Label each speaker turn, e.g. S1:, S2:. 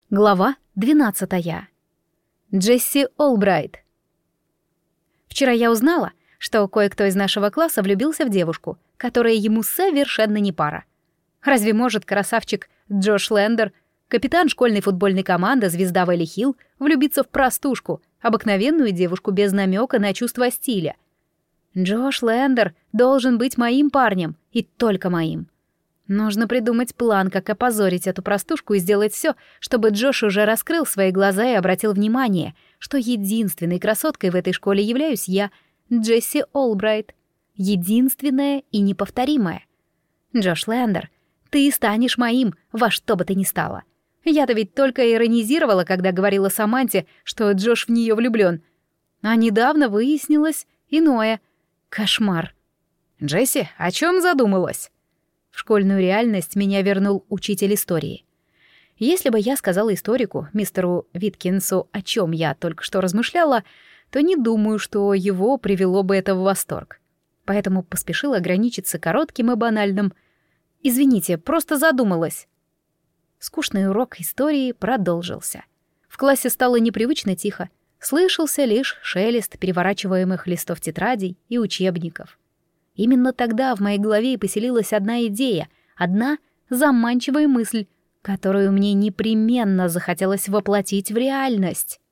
S1: Глава 12. Джесси Олбрайт. Вчера я узнала, что кое-кто из нашего класса влюбился в девушку, которая ему совершенно не пара. Разве может красавчик Джош Лендер, капитан школьной футбольной команды, звезда Вэлли Хилл, влюбиться в простушку, обыкновенную девушку без намека на чувство стиля? Джош Лендер должен быть моим парнем, и только моим. Нужно придумать план, как опозорить эту простушку и сделать все, чтобы Джош уже раскрыл свои глаза и обратил внимание, что единственной красоткой в этой школе являюсь я, Джесси Олбрайт. Единственная и неповторимая. Джош Лендер, ты станешь моим во что бы то ни стало. Я-то ведь только иронизировала, когда говорила Саманте, что Джош в нее влюблен. А недавно выяснилось иное. Кошмар. «Джесси, о чем задумалась?» В школьную реальность меня вернул учитель истории. Если бы я сказала историку, мистеру Виткинсу, о чем я только что размышляла, то не думаю, что его привело бы это в восторг. Поэтому поспешила ограничиться коротким и банальным. «Извините, просто задумалась». Скучный урок истории продолжился. В классе стало непривычно тихо. Слышался лишь шелест переворачиваемых листов тетрадей и учебников. Именно тогда в моей голове и поселилась одна идея, одна заманчивая мысль, которую мне непременно захотелось воплотить в реальность.